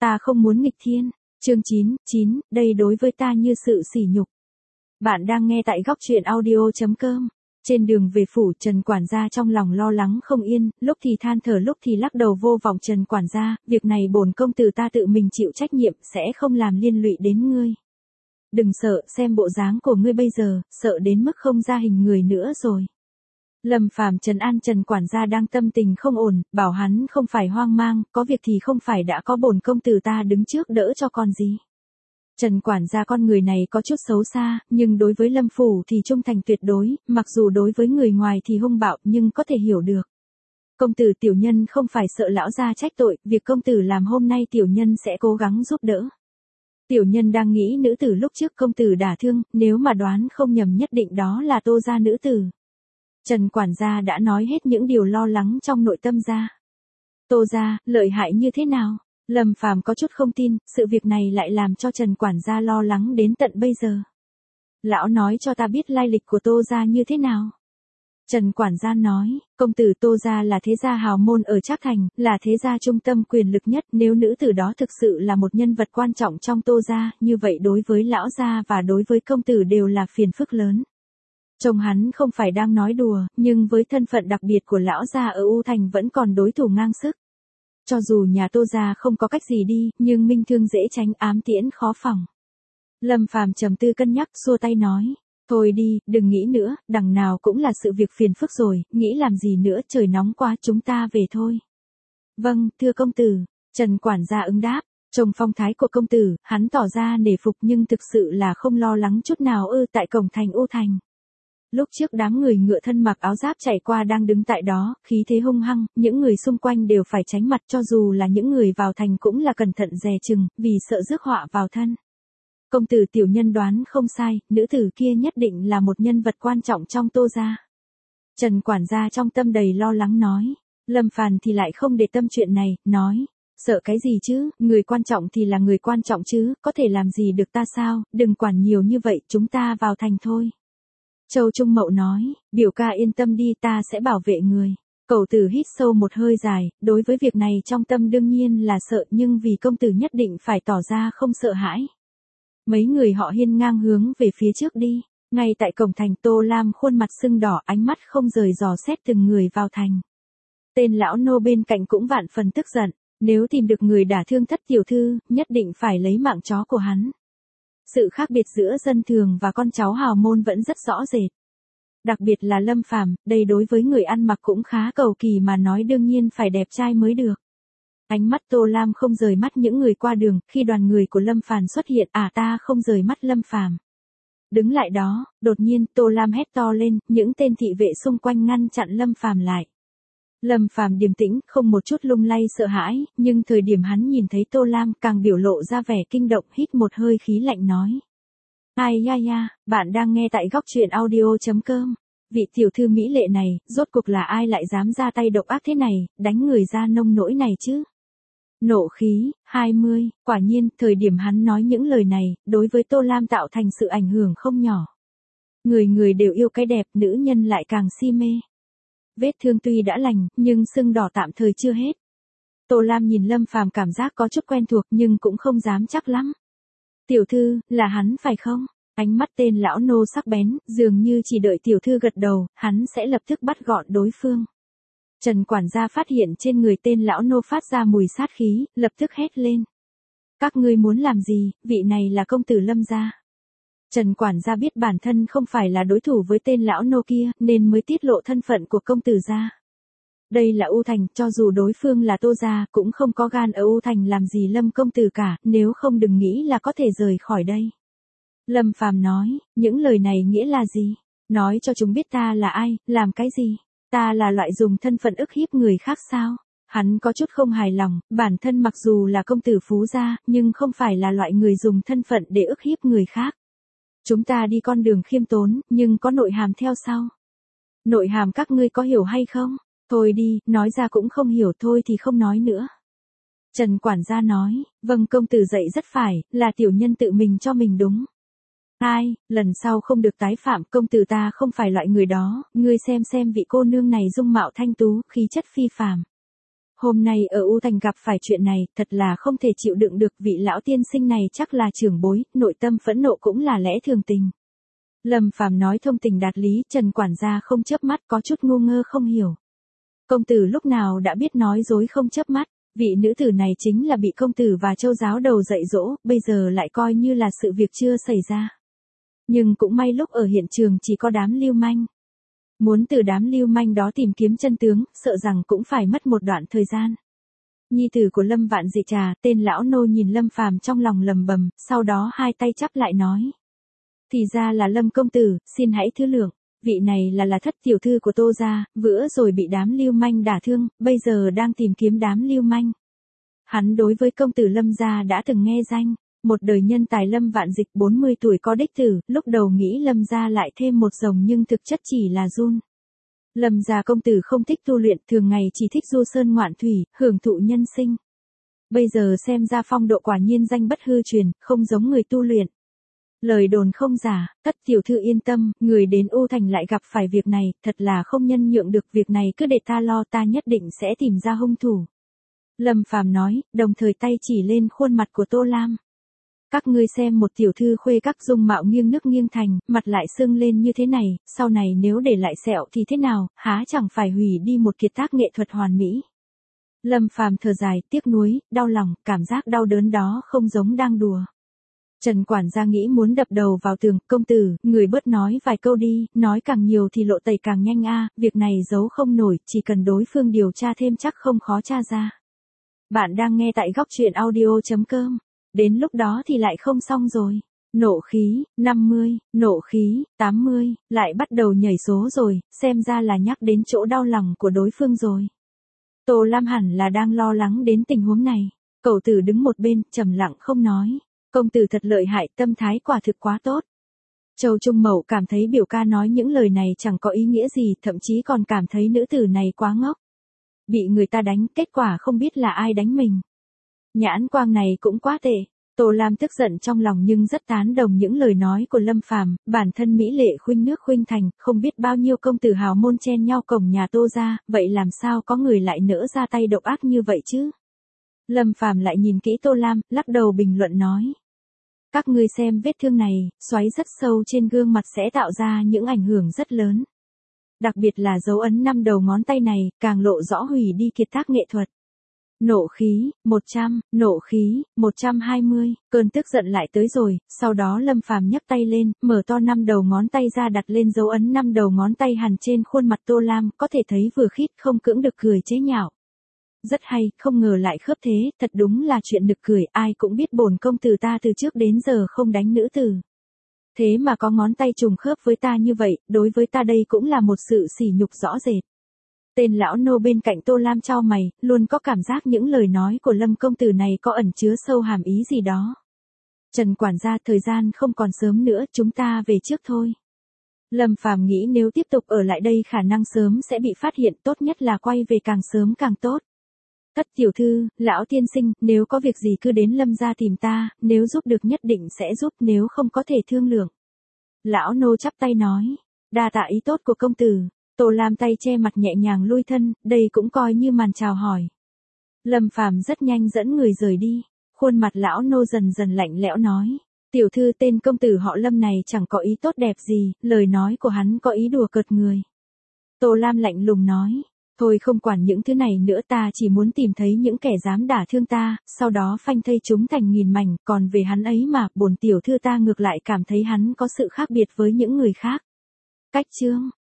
ta không muốn nghịch thiên. Chương 9, đây đối với ta như sự sỉ nhục. Bạn đang nghe tại góc truyện audio.com. Trên đường về phủ, Trần quản gia trong lòng lo lắng không yên, lúc thì than thở lúc thì lắc đầu vô vọng. Trần quản gia, việc này bổn công tử ta tự mình chịu trách nhiệm, sẽ không làm liên lụy đến ngươi. Đừng sợ, xem bộ dáng của ngươi bây giờ, sợ đến mức không ra hình người nữa rồi. Lâm Phàm trấn an Trần quản gia đang tâm tình không ổn, bảo hắn không phải hoang mang, có việc thì không phải đã có bổn công tử ta đứng trước đỡ cho còn gì. Trần quản gia con người này có chút xấu xa, nhưng đối với Lâm phủ thì trung thành tuyệt đối, mặc dù đối với người ngoài thì hung bạo nhưng có thể hiểu được. Công tử tiểu nhân không phải sợ lão gia trách tội, việc công tử làm hôm nay tiểu nhân sẽ cố gắng giúp đỡ. Tiểu nhân đang nghĩ nữ tử lúc trước công tử đả thương, nếu mà đoán không nhầm nhất định đó là Tô gia nữ tử. Trần quản gia đã nói hết những điều lo lắng trong nội tâm ra. Tô gia, lợi hại như thế nào? Lâm Phàm có chút không tin, sự việc này lại làm cho Trần quản gia lo lắng đến tận bây giờ. Lão nói cho ta biết lai lịch của Tô gia như thế nào? Trần quản gia nói, công tử Tô gia là thế gia hào môn ở Trác Thành, là thế gia trung tâm quyền lực nhất, nếu nữ tử đó thực sự là một nhân vật quan trọng trong Tô gia, như vậy đối với lão gia và đối với công tử đều là phiền phức lớn. Chồng hắn không phải đang nói đùa, nhưng với thân phận đặc biệt của lão gia ở U Thành vẫn còn đối thủ ngang sức. Cho dù nhà Tô gia không có cách gì đi, nhưng minh thương dễ tránh, ám tiễn khó phòng. Lâm Phàm trầm tư cân nhắc, xua tay nói, thôi đi, đừng nghĩ nữa, đằng nào cũng là sự việc phiền phức rồi, nghĩ làm gì nữa, trời nóng quá, chúng ta về thôi. Vâng, thưa công tử. Trần quản gia ứng đáp. Trông phong thái của công tử, hắn tỏ ra nể phục nhưng thực sự là không lo lắng chút nào tại cổng thành U Thành. Lúc trước đám người ngựa thân mặc áo giáp chạy qua đang đứng tại đó, khí thế hung hăng, những người xung quanh đều phải tránh mặt, cho dù là những người vào thành cũng là cẩn thận dè chừng, vì sợ rước họa vào thân. Công tử tiểu nhân đoán không sai, nữ tử kia nhất định là một nhân vật quan trọng trong Tô gia. Trần quản gia trong tâm đầy lo lắng nói. Lâm Phàm thì lại không để tâm chuyện này, nói, sợ cái gì chứ, người quan trọng thì là người quan trọng chứ, có thể làm gì được ta sao, đừng quản nhiều như vậy, chúng ta vào thành thôi. Châu Trung Mậu nói, biểu ca yên tâm đi, ta sẽ bảo vệ người. Cẩu tử hít sâu một hơi dài, đối với việc này trong tâm đương nhiên là sợ, nhưng vì công tử nhất định phải tỏ ra không sợ hãi. Mấy người họ hiên ngang hướng về phía trước đi, ngay tại cổng thành Tô Lam khuôn mặt sưng đỏ, ánh mắt không rời dò xét từng người vào thành. Tên lão nô bên cạnh cũng vạn phần tức giận, nếu tìm được người đả thương thất tiểu thư, nhất định phải lấy mạng chó của hắn. Sự khác biệt giữa dân thường và con cháu hào môn vẫn rất rõ rệt. Đặc biệt là Lâm Phàm, đây đối với người ăn mặc cũng khá cầu kỳ mà nói, đương nhiên phải đẹp trai mới được. Ánh mắt Tô Lam không rời mắt những người qua đường, khi đoàn người của Lâm Phàm xuất hiện, ta không rời mắt Lâm Phàm. Đứng lại đó, đột nhiên Tô Lam hét to lên, những tên thị vệ xung quanh ngăn chặn Lâm Phàm lại. Lâm Phàm điềm tĩnh, không một chút lung lay sợ hãi, nhưng thời điểm hắn nhìn thấy Tô Lam càng biểu lộ ra vẻ kinh động, hít một hơi khí lạnh nói. Ai ya, bạn đang nghe tại góc truyện audio.com. Vị tiểu thư mỹ lệ này, rốt cuộc là ai lại dám ra tay độc ác thế này, đánh người ra nông nỗi này chứ? Nộ khí, 20, quả nhiên, thời điểm hắn nói những lời này, đối với Tô Lam tạo thành sự ảnh hưởng không nhỏ. Người người đều yêu cái đẹp, nữ nhân lại càng si mê. Vết thương tuy đã lành, nhưng sưng đỏ tạm thời chưa hết. Tô Lam nhìn Lâm Phàm cảm giác có chút quen thuộc nhưng cũng không dám chắc lắm. Tiểu thư, là hắn phải không? Ánh mắt tên lão nô sắc bén, dường như chỉ đợi tiểu thư gật đầu, hắn sẽ lập tức bắt gọn đối phương. Trần quản gia phát hiện trên người tên lão nô phát ra mùi sát khí, lập tức hét lên. Các ngươi muốn làm gì, vị này là công tử Lâm gia. Trần quản gia biết bản thân không phải là đối thủ với tên lão nô kia, nên mới tiết lộ thân phận của công tử gia. Đây là U Thành, cho dù đối phương là Tô gia, cũng không có gan ở U Thành làm gì Lâm công tử cả, nếu không đừng nghĩ là có thể rời khỏi đây. Lâm Phàm nói, những lời này nghĩa là gì? Nói cho chúng biết ta là ai, làm cái gì? Ta là loại dùng thân phận ức hiếp người khác sao? Hắn có chút không hài lòng, bản thân mặc dù là công tử phú gia, nhưng không phải là loại người dùng thân phận để ức hiếp người khác. Chúng ta đi con đường khiêm tốn, nhưng có nội hàm theo sau. Nội hàm các ngươi có hiểu hay không? Thôi đi, nói ra cũng không hiểu, thôi thì không nói nữa. Trần quản gia nói, vâng công tử dạy rất phải, là tiểu nhân tự mình cho mình đúng. Ai, lần sau không được tái phạm, công tử ta không phải loại người đó, ngươi xem vị cô nương này dung mạo thanh tú, khí chất phi phàm. Hôm nay ở U Thành gặp phải chuyện này, thật là không thể chịu đựng được, vị lão tiên sinh này chắc là trưởng bối, nội tâm phẫn nộ cũng là lẽ thường tình. Lâm Phàm nói thông tình đạt lý, Trần quản gia không chớp mắt, có chút ngu ngơ không hiểu. Công tử lúc nào đã biết nói dối không chớp mắt, vị nữ tử này chính là bị công tử và Châu giáo đầu dạy dỗ, bây giờ lại coi như là sự việc chưa xảy ra. Nhưng cũng may lúc ở hiện trường chỉ có đám lưu manh. Muốn từ đám lưu manh đó tìm kiếm chân tướng, sợ rằng cũng phải mất một đoạn thời gian. Nhi tử của Lâm Vạn Dị Trà, tên lão nô nhìn Lâm Phàm trong lòng lầm bầm, sau đó hai tay chắp lại nói. Thì ra là Lâm công tử, xin hãy thứ lượng, vị này là thất tiểu thư của Tô gia, bữa rồi bị đám lưu manh đả thương, bây giờ đang tìm kiếm đám lưu manh. Hắn đối với công tử Lâm gia đã từng nghe danh, một đời nhân tài Lâm Vạn Dịch 40 tuổi có đích tử, lúc đầu nghĩ Lâm gia lại thêm một rồng nhưng thực chất chỉ là run. Lâm gia công tử không thích tu luyện, thường ngày chỉ thích du sơn ngoạn thủy, hưởng thụ nhân sinh. Bây giờ xem ra phong độ quả nhiên danh bất hư truyền, không giống người tu luyện. Lời đồn không giả, thất tiểu thư yên tâm, người đến U Thành lại gặp phải việc này, thật là không nhân nhượng được, việc này cứ để ta lo, ta nhất định sẽ tìm ra hung thủ. Lâm Phàm nói, đồng thời tay chỉ lên khuôn mặt của Tô Lam. Các ngươi xem một tiểu thư khuê các dung mạo nghiêng nước nghiêng thành, mặt lại sưng lên như thế này, sau này nếu để lại sẹo thì thế nào, há chẳng phải hủy đi một kiệt tác nghệ thuật hoàn mỹ. Lâm Phàm thở dài, tiếc nuối, đau lòng, cảm giác đau đớn đó không giống đang đùa. Trần quản gia nghĩ muốn đập đầu vào tường, công tử, người bớt nói vài câu đi, nói càng nhiều thì lộ tẩy càng nhanh a, việc này giấu không nổi, chỉ cần đối phương điều tra thêm chắc không khó tra ra. Bạn đang nghe tại góc truyện audio.com, đến lúc đó thì lại không xong rồi. Nộ khí, 50, nộ khí, 80, lại bắt đầu nhảy số rồi, xem ra là nhắc đến chỗ đau lòng của đối phương rồi. Tô Lam hẳn là đang lo lắng đến tình huống này, cậu tử đứng một bên, trầm lặng không nói. Công tử thật lợi hại, tâm thái quả thực quá tốt. Châu Trung Mậu cảm thấy biểu ca nói những lời này chẳng có ý nghĩa gì, thậm chí còn cảm thấy nữ tử này quá ngốc. Bị người ta đánh, kết quả không biết là ai đánh mình. Nhãn quang này cũng quá tệ. Tô Lam tức giận trong lòng nhưng rất tán đồng những lời nói của Lâm Phàm, bản thân mỹ lệ khuynh nước khuynh thành, không biết bao nhiêu công tử hào môn chen nhau cổng nhà Tô gia, vậy làm sao có người lại nỡ ra tay độc ác như vậy chứ? Lâm Phàm lại nhìn kỹ Tô Lam, lắc đầu bình luận nói. Các ngươi xem vết thương này, xoáy rất sâu trên gương mặt sẽ tạo ra những ảnh hưởng rất lớn. Đặc biệt là dấu ấn 5 đầu ngón tay này, càng lộ rõ hủy đi kiệt tác nghệ thuật. Nộ khí, 100, nộ khí, 120, cơn tức giận lại tới rồi, sau đó Lâm Phàm nhấc tay lên, mở to 5 đầu ngón tay ra đặt lên dấu ấn 5 đầu ngón tay hằn trên khuôn mặt Tô Lam, có thể thấy vừa khít không cưỡng được cười chế nhạo. Rất hay, không ngờ lại khớp thế, thật đúng là chuyện nực cười, ai cũng biết bổn công tử ta từ trước đến giờ không đánh nữ tử. Thế mà có ngón tay trùng khớp với ta như vậy, đối với ta đây cũng là một sự sỉ nhục rõ rệt. Tên lão nô bên cạnh Tô Lam chau mày, luôn có cảm giác những lời nói của Lâm công tử này có ẩn chứa sâu hàm ý gì đó. Trần quản gia, thời gian không còn sớm nữa, chúng ta về trước thôi. Lâm Phàm nghĩ nếu tiếp tục ở lại đây khả năng sớm sẽ bị phát hiện, tốt nhất là quay về càng sớm càng tốt. Thất tiểu thư, lão tiên sinh, nếu có việc gì cứ đến Lâm gia tìm ta, nếu giúp được nhất định sẽ giúp, nếu không có thể thương lượng. Lão nô chắp tay nói, đa tạ ý tốt của công tử. Tô Lam tay che mặt nhẹ nhàng lui thân, đây cũng coi như màn chào hỏi. Lâm Phàm rất nhanh dẫn người rời đi, khuôn mặt lão nô dần dần lạnh lẽo nói, tiểu thư tên công tử họ Lâm này chẳng có ý tốt đẹp gì, lời nói của hắn có ý đùa cợt người. Tô Lam lạnh lùng nói, thôi không quản những thứ này nữa, ta chỉ muốn tìm thấy những kẻ dám đả thương ta, sau đó phanh thây chúng thành nghìn mảnh, còn về hắn ấy mà, bổn tiểu thư ta ngược lại cảm thấy hắn có sự khác biệt với những người khác. Cách chương